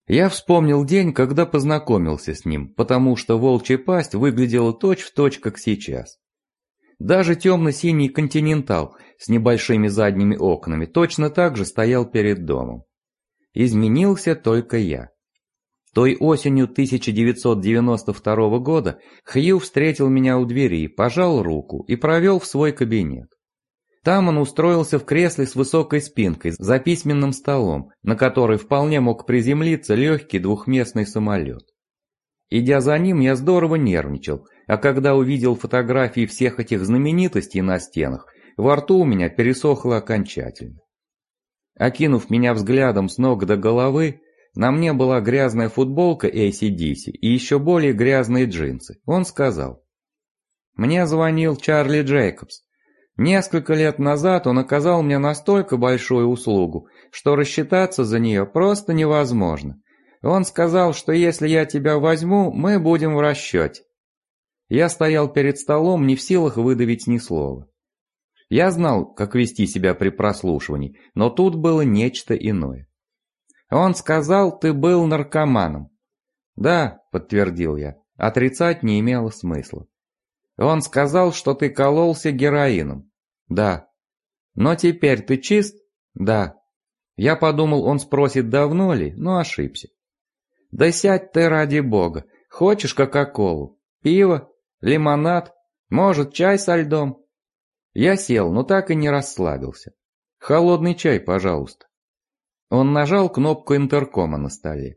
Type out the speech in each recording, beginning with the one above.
Я вспомнил день, когда познакомился с ним, потому что волчья пасть выглядела точь-в-точь, как сейчас. Даже темно-синий континентал с небольшими задними окнами точно так же стоял перед домом. Изменился только я. Той осенью 1992 года Хью встретил меня у двери, пожал руку и провел в свой кабинет. Там он устроился в кресле с высокой спинкой за письменным столом, на который вполне мог приземлиться легкий двухместный самолет. Идя за ним, я здорово нервничал, а когда увидел фотографии всех этих знаменитостей на стенах, во рту у меня пересохло окончательно. Окинув меня взглядом с ног до головы, на мне была грязная футболка AC/DC и еще более грязные джинсы. Он сказал: «Мне звонил Чарли Джейкобс. Несколько лет назад он оказал мне настолько большую услугу, что рассчитаться за нее просто невозможно. Он сказал, что если я тебя возьму, мы будем в расчете». Я стоял перед столом, не в силах выдавить ни слова. Я знал, как вести себя при прослушивании, но тут было нечто иное. «Он сказал, ты был наркоманом». «Да», — подтвердил я, отрицать не имело смысла. «Он сказал, что ты кололся героином». «Да». «Но теперь ты чист?» «Да». Я подумал, он спросит, давно ли, но ошибся. «Да сядь ты ради бога. Хочешь кока-колу? Пиво? Лимонад? Может, чай со льдом?» Я сел, но так и не расслабился. «Холодный чай, пожалуйста». Он нажал кнопку интеркома на столе.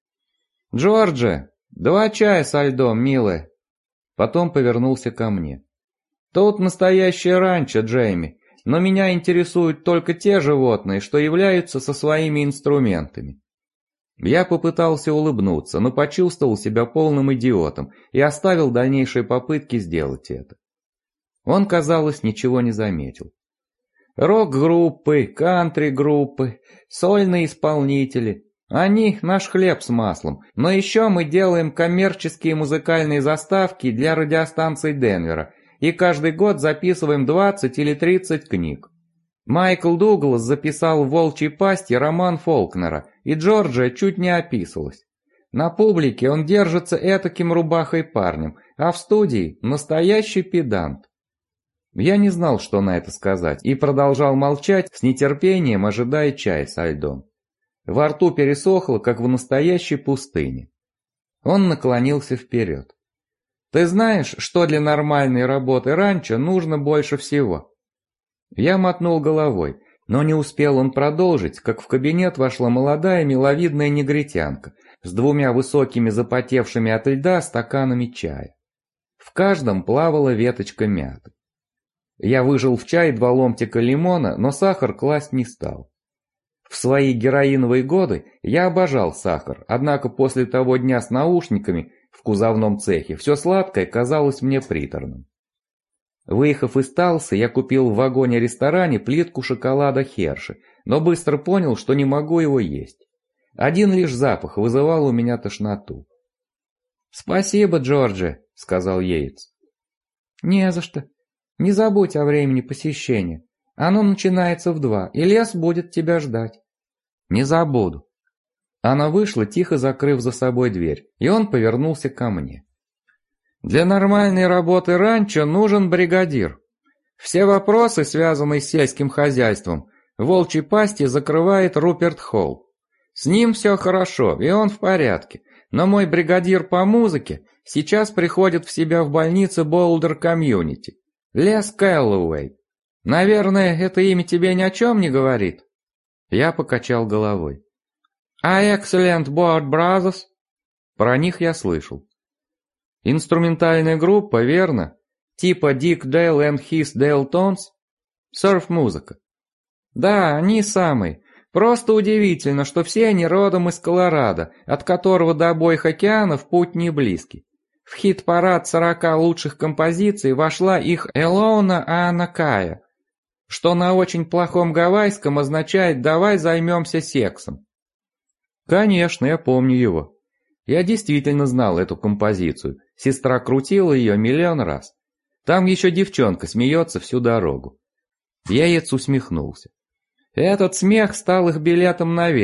«Джорджи, 2 чая со льдом, милая». Потом повернулся ко мне. «Тут настоящее ранчо, Джейми, но меня интересуют только те животные, что являются со своими инструментами». Я попытался улыбнуться, но почувствовал себя полным идиотом и оставил дальнейшие попытки сделать это. Он, казалось, ничего не заметил. «Рок-группы, кантри-группы, сольные исполнители. Они наш хлеб с маслом, но еще мы делаем коммерческие музыкальные заставки для радиостанций Денвера и каждый год записываем 20 или 30 книг. Майкл Дуглас записал в «Волчьей пасти» роман Фолкнера, и Джорджия чуть не описалась. На публике он держится этаким рубахой парнем, а в студии настоящий педант». Я не знал, что на это сказать, и продолжал молчать, с нетерпением ожидая чая со льдом. Во рту пересохло, как в настоящей пустыне. Он наклонился вперед. «Ты знаешь, что для нормальной работы ранчо нужно больше всего?» Я мотнул головой, но не успел он продолжить, как в кабинет вошла молодая миловидная негритянка с 2 высокими запотевшими от льда стаканами чая. В каждом плавала веточка мяты. Я выжал в чай 2 ломтика лимона, но сахар класть не стал. В свои героиновые годы я обожал сахар, однако после того дня с наушниками в кузовном цехе все сладкое казалось мне приторным. Выехав из Талса, я купил в вагоне-ресторане плитку шоколада Херши, но быстро понял, что не могу его есть. Один лишь запах вызывал у меня тошноту. «Спасибо, Джорджи», — сказал Йейтс. «Не за что. Не забудь о времени посещения. Оно начинается в 2, и лес будет тебя ждать». «Не забуду». Она вышла, тихо закрыв за собой дверь, и он повернулся ко мне. «Для нормальной работы ранчо нужен бригадир. Все вопросы, связанные с сельским хозяйством, в Волчьей пасти закрывает Руперт Холл. С ним все хорошо, и он в порядке, но мой бригадир по музыке сейчас приходит в себя в больнице Боулдер Комьюнити. Лес Кэллоуэй. Наверное, это имя тебе ни о чем не говорит?» Я покачал головой. «А Excellent Board Brothers?» Про них я слышал. «Инструментальная группа, верно? Типа Dick Dale and His Dale Tones? Серф-музыка». «Да, они самые. Просто удивительно, что все они родом из Колорадо, от которого до обоих океанов путь не близкий. В хит-парад 40 лучших композиций вошла их «Элоуна Аанакая», что на очень плохом гавайском означает «давай займемся сексом». Конечно, я помню его. Я действительно знал эту композицию, сестра крутила ее миллион раз. Там еще девчонка смеется всю дорогу. Яец усмехнулся. Этот смех стал их билетом наверх,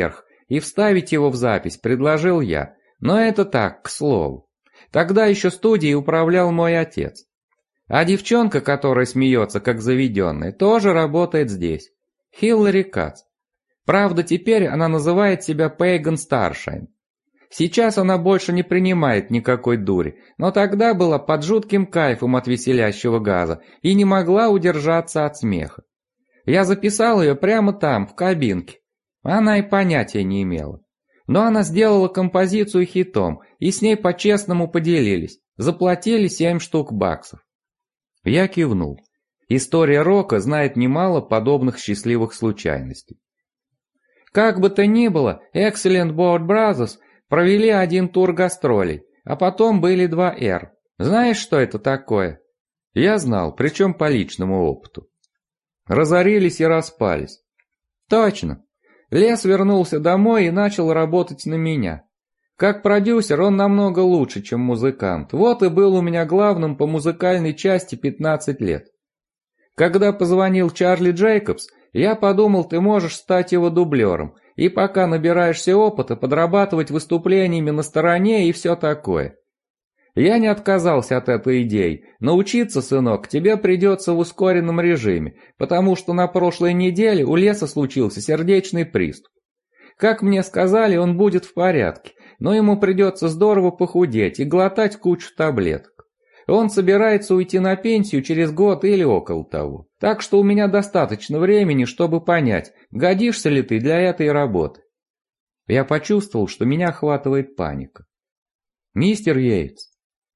и вставить его в запись предложил я, но это так, к слову. Тогда еще студией управлял мой отец. А девчонка, которая смеется как заведенная, тоже работает здесь. Хиллари Кац. Правда, теперь она называет себя Пейган Старшайн. Сейчас она больше не принимает никакой дури, но тогда была под жутким кайфом от веселящего газа и не могла удержаться от смеха. Я записал ее прямо там, в кабинке. Она и понятия не имела. Но она сделала композицию хитом, и с ней по-честному поделились. Заплатили 7 штук баксов. Я кивнул. История рока знает немало подобных счастливых случайностей. Как бы то ни было, Excellent Board Brothers провели один тур гастролей, а потом были 2 «Р». Знаешь, что это такое? Я знал, причем по личному опыту. Разорились и распались. Точно. Лес вернулся домой и начал работать на меня. Как продюсер он намного лучше, чем музыкант. Вот и был у меня главным по музыкальной части 15 лет. Когда позвонил Чарли Джейкобс, я подумал, ты можешь стать его дублером, и пока набираешься опыта, подрабатывать выступлениями на стороне и все такое. Я не отказался от этой идеи. Научиться, сынок, тебе придется в ускоренном режиме, потому что на прошлой неделе у Леса случился сердечный приступ. Как мне сказали, он будет в порядке, но ему придется здорово похудеть и глотать кучу таблеток. Он собирается уйти на пенсию через год или около того. Так что у меня достаточно времени, чтобы понять, годишься ли ты для этой работы. Я почувствовал, что меня охватывает паника. Мистер Йейтс.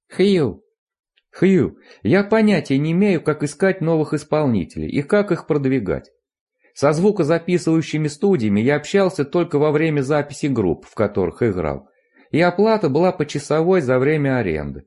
Хью, я понятия не имею, как искать новых исполнителей и как их продвигать. Со звукозаписывающими студиями я общался только во время записи групп, в которых играл, и оплата была почасовой за время аренды.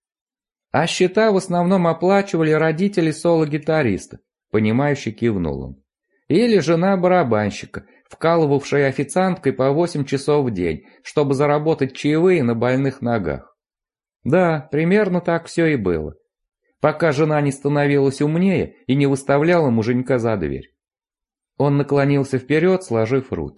А счета в основном оплачивали родители соло-гитариста, понимающе кивнул он. Или жена барабанщика, вкалывавшая официанткой по 8 часов в день, чтобы заработать чаевые на больных ногах. Да, примерно так все и было. Пока жена не становилась умнее и не выставляла муженька за дверь. Он наклонился вперед, сложив руки.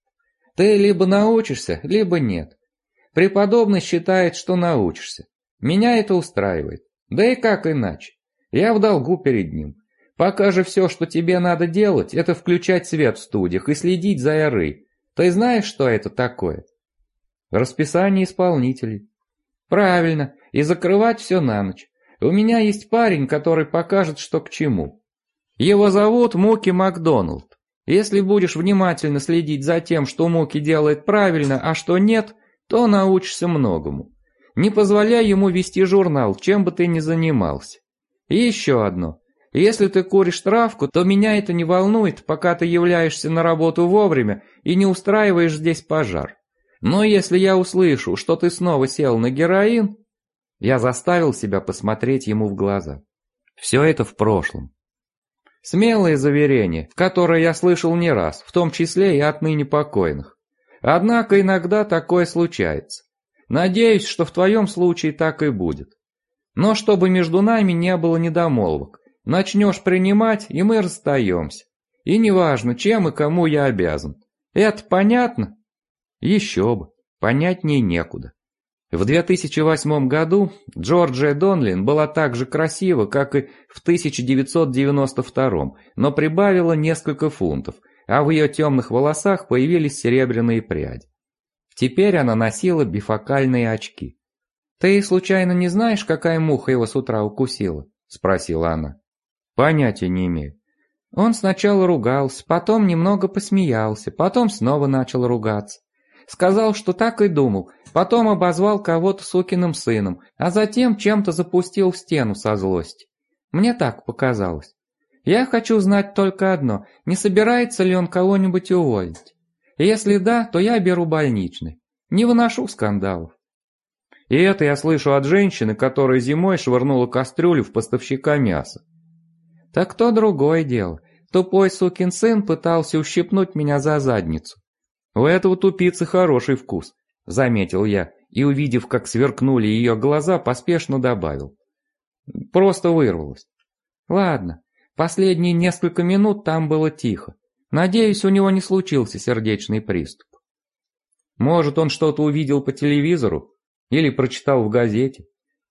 Ты либо научишься, либо нет. Преподобный считает, что научишься. Меня это устраивает. Да и как иначе? Я в долгу перед ним. Пока же все, что тебе надо делать, это включать свет в студиях и следить за эрой. Ты знаешь, что это такое? Расписание исполнителей. Правильно, и закрывать все на ночь. У меня есть парень, который покажет, что к чему. Его зовут Муки Макдоналд. Если будешь внимательно следить за тем, что Муки делает правильно, а что нет, то научишься многому. Не позволяй ему вести журнал, чем бы ты ни занимался. И еще одно. Если ты куришь травку, то меня это не волнует, пока ты являешься на работу вовремя и не устраиваешь здесь пожар. Но если я услышу, что ты снова сел на героин... Я заставил себя посмотреть ему в глаза. Все это в прошлом. Смелые заверения, которые я слышал не раз, в том числе и от ныне покойных. Однако иногда такое случается. Надеюсь, что в твоем случае так и будет. Но чтобы между нами не было недомолвок. Начнешь принимать, и мы расстаемся. И неважно, чем и кому я обязан. Это понятно? Еще бы, понятнее некуда. В 2008 году Джорджия Донлин была так же красива, как и в 1992, но прибавила несколько фунтов, а в ее темных волосах появились серебряные пряди. Теперь она носила бифокальные очки. «Ты случайно не знаешь, какая муха его с утра укусила?» – спросила она. «Понятия не имею». Он сначала ругался, потом немного посмеялся, потом снова начал ругаться. Сказал, что так и думал, потом обозвал кого-то сукиным сыном, а затем чем-то запустил в стену со злости. Мне так показалось. Я хочу знать только одно, не собирается ли он кого-нибудь уволить. Если да, то я беру больничный. Не выношу скандалов. И это я слышу от женщины, которая зимой швырнула кастрюлю в поставщика мяса. Так то другое дело. Тупой сукин сын пытался ущипнуть меня за задницу. У этого тупицы хороший вкус, заметил я, и, увидев, как сверкнули ее глаза, поспешно добавил. Просто вырвалось. Ладно, последние несколько минут там было тихо. Надеюсь, у него не случился сердечный приступ. Может, он что-то увидел по телевизору? Или прочитал в газете?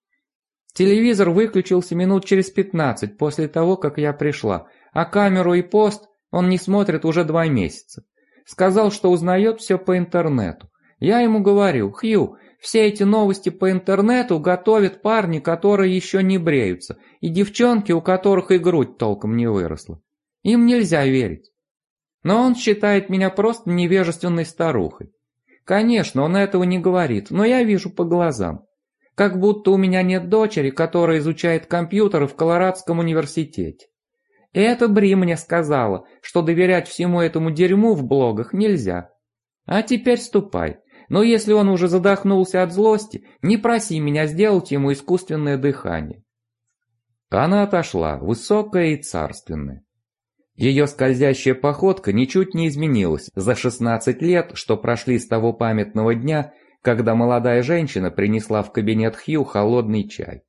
Телевизор выключился минут через 15 после того, как я пришла, а камеру и пост он не смотрит уже 2 месяца. Сказал, что узнает все по интернету. Я ему говорю: Хью, все эти новости по интернету готовят парни, которые еще не бреются, и девчонки, у которых и грудь толком не выросла. Им нельзя верить. Но он считает меня просто невежественной старухой. Конечно, он этого не говорит, но я вижу по глазам. Как будто у меня нет дочери, которая изучает компьютеры в Колорадском университете. И это Бри мне сказала, что доверять всему этому дерьму в блогах нельзя. А теперь ступай. Но если он уже задохнулся от злости, не проси меня сделать ему искусственное дыхание. Она отошла, высокая и царственная. Ее скользящая походка ничуть не изменилась за 16 лет, что прошли с того памятного дня, когда молодая женщина принесла в кабинет Хью холодный чай.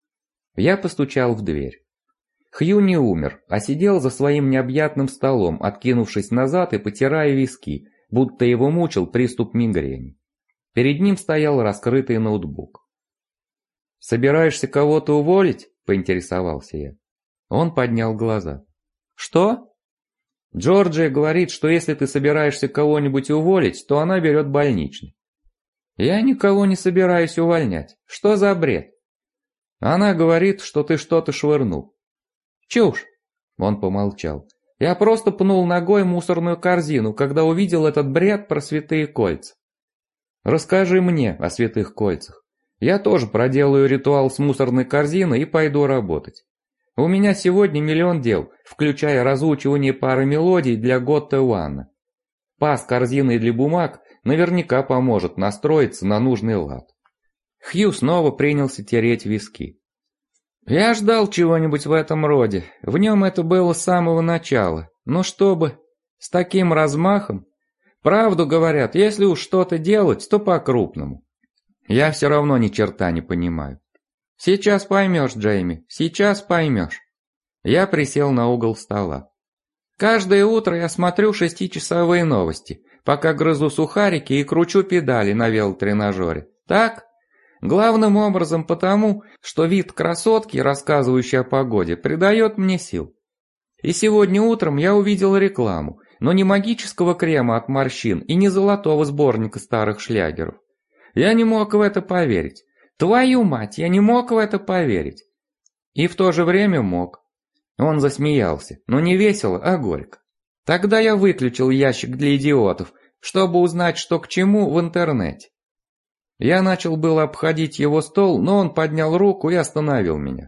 Я постучал в дверь. Хью не умер, а сидел за своим необъятным столом, откинувшись назад и потирая виски, будто его мучил приступ мигрени. Перед ним стоял раскрытый ноутбук. «Собираешься кого-то уволить?» – поинтересовался я. Он поднял глаза. «Что?» «Джорджия говорит, что если ты собираешься кого-нибудь уволить, то она берет больничный». «Я никого не собираюсь увольнять. Что за бред?» «Она говорит, что ты что-то швырнул». «Чушь!» – он помолчал. «Я просто пнул ногой мусорную корзину, когда увидел этот бред про святые кольца». «Расскажи мне о святых кольцах. Я тоже проделаю ритуал с мусорной корзиной и пойду работать. У меня сегодня миллион дел, включая разучивание пары мелодий для Готте Уанна. Паз корзиной для бумаг наверняка поможет настроиться на нужный лад». Хью снова принялся тереть виски. «Я ждал чего-нибудь в этом роде. В нем это было с самого начала. Но чтобы... с таким размахом... Правду говорят, если уж что-то делать, то по-крупному. Я все равно ни черта не понимаю. Сейчас поймешь, Джейми, сейчас поймешь». Я присел на угол стола. «Каждое утро я смотрю 6-часовые новости, пока грызу сухарики и кручу педали на велотренажере. Так? Главным образом потому, что вид красотки, рассказывающей о погоде, придает мне сил. И сегодня утром я увидел рекламу, но не магического крема от морщин и не золотого сборника старых шлягеров. Я не мог в это поверить. Твою мать, я не мог в это поверить. И в то же время мог». Он засмеялся, но не весело, а горько. Тогда я выключил ящик для идиотов, чтобы узнать, что к чему в интернете. Я начал было обходить его стол, но он поднял руку и остановил меня.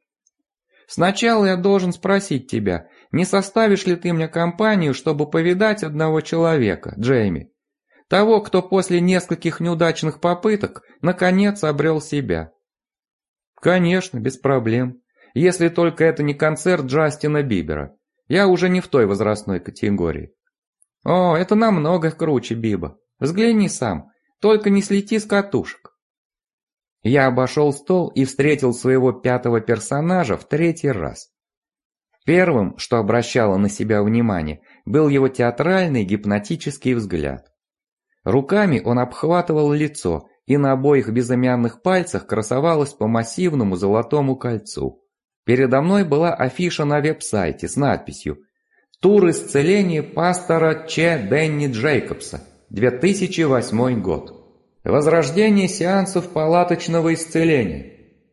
«Сначала я должен спросить тебя, не составишь ли ты мне компанию, чтобы повидать одного человека, Джейми? Того, кто после нескольких неудачных попыток наконец обрел себя». «Конечно, без проблем. Если только это не концерт Джастина Бибера. Я уже не в той возрастной категории». «О, это намного круче, Биба. Взгляни сам, только не слети с катушек». Я обошел стол и встретил своего пятого персонажа в 3-й раз. Первым, что обращало на себя внимание, был его театральный гипнотический взгляд. Руками он обхватывал лицо, и на обоих безымянных пальцах красовалось по массивному золотому кольцу. Передо мной была афиша на веб-сайте с надписью «Тур исцеления пастора Ч. Дэнни Джейкобса, 2008 год. Возрождение сеансов палаточного исцеления.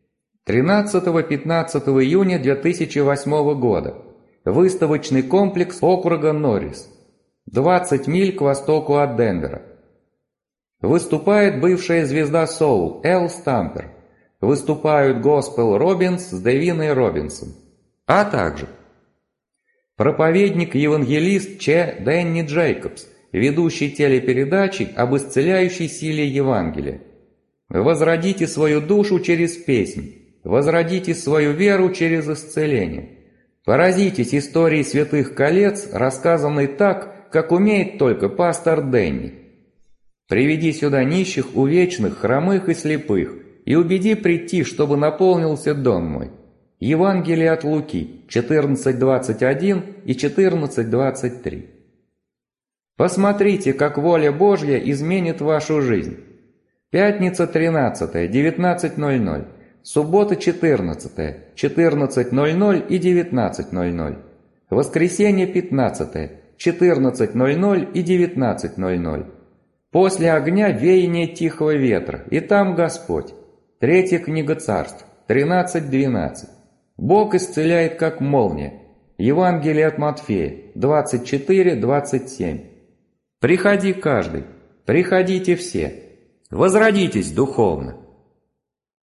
13-15 июня 2008 года. Выставочный комплекс округа Норрис. 20 миль к востоку от Денвера. Выступает бывшая звезда соул Эл Стампер. Выступают Госпел Робинс с Девиной Робинсон. А также проповедник-евангелист Ч. Дэнни Джейкобс, ведущий телепередачи об исцеляющей силе Евангелия. Возродите свою душу через песнь. Возродите свою веру через исцеление. Поразитесь историей святых колец, рассказанной так, как умеет только пастор Дэнни. Приведи сюда нищих, увечных, хромых и слепых, и убеди прийти, чтобы наполнился дом мой». Евангелие от Луки, 14:21 и 14:23. Посмотрите, как воля Божья изменит вашу жизнь. Пятница 13, 19:00. Суббота 14, 14:00 и 19:00. Воскресенье 15, 14:00 и 19:00. После огня веяние тихого ветра, и там Господь. Третья книга Царств, 13:12. Бог исцеляет как молния. Евангелие от Матфея, 24:27. Приходи каждый, приходите все, возродитесь духовно.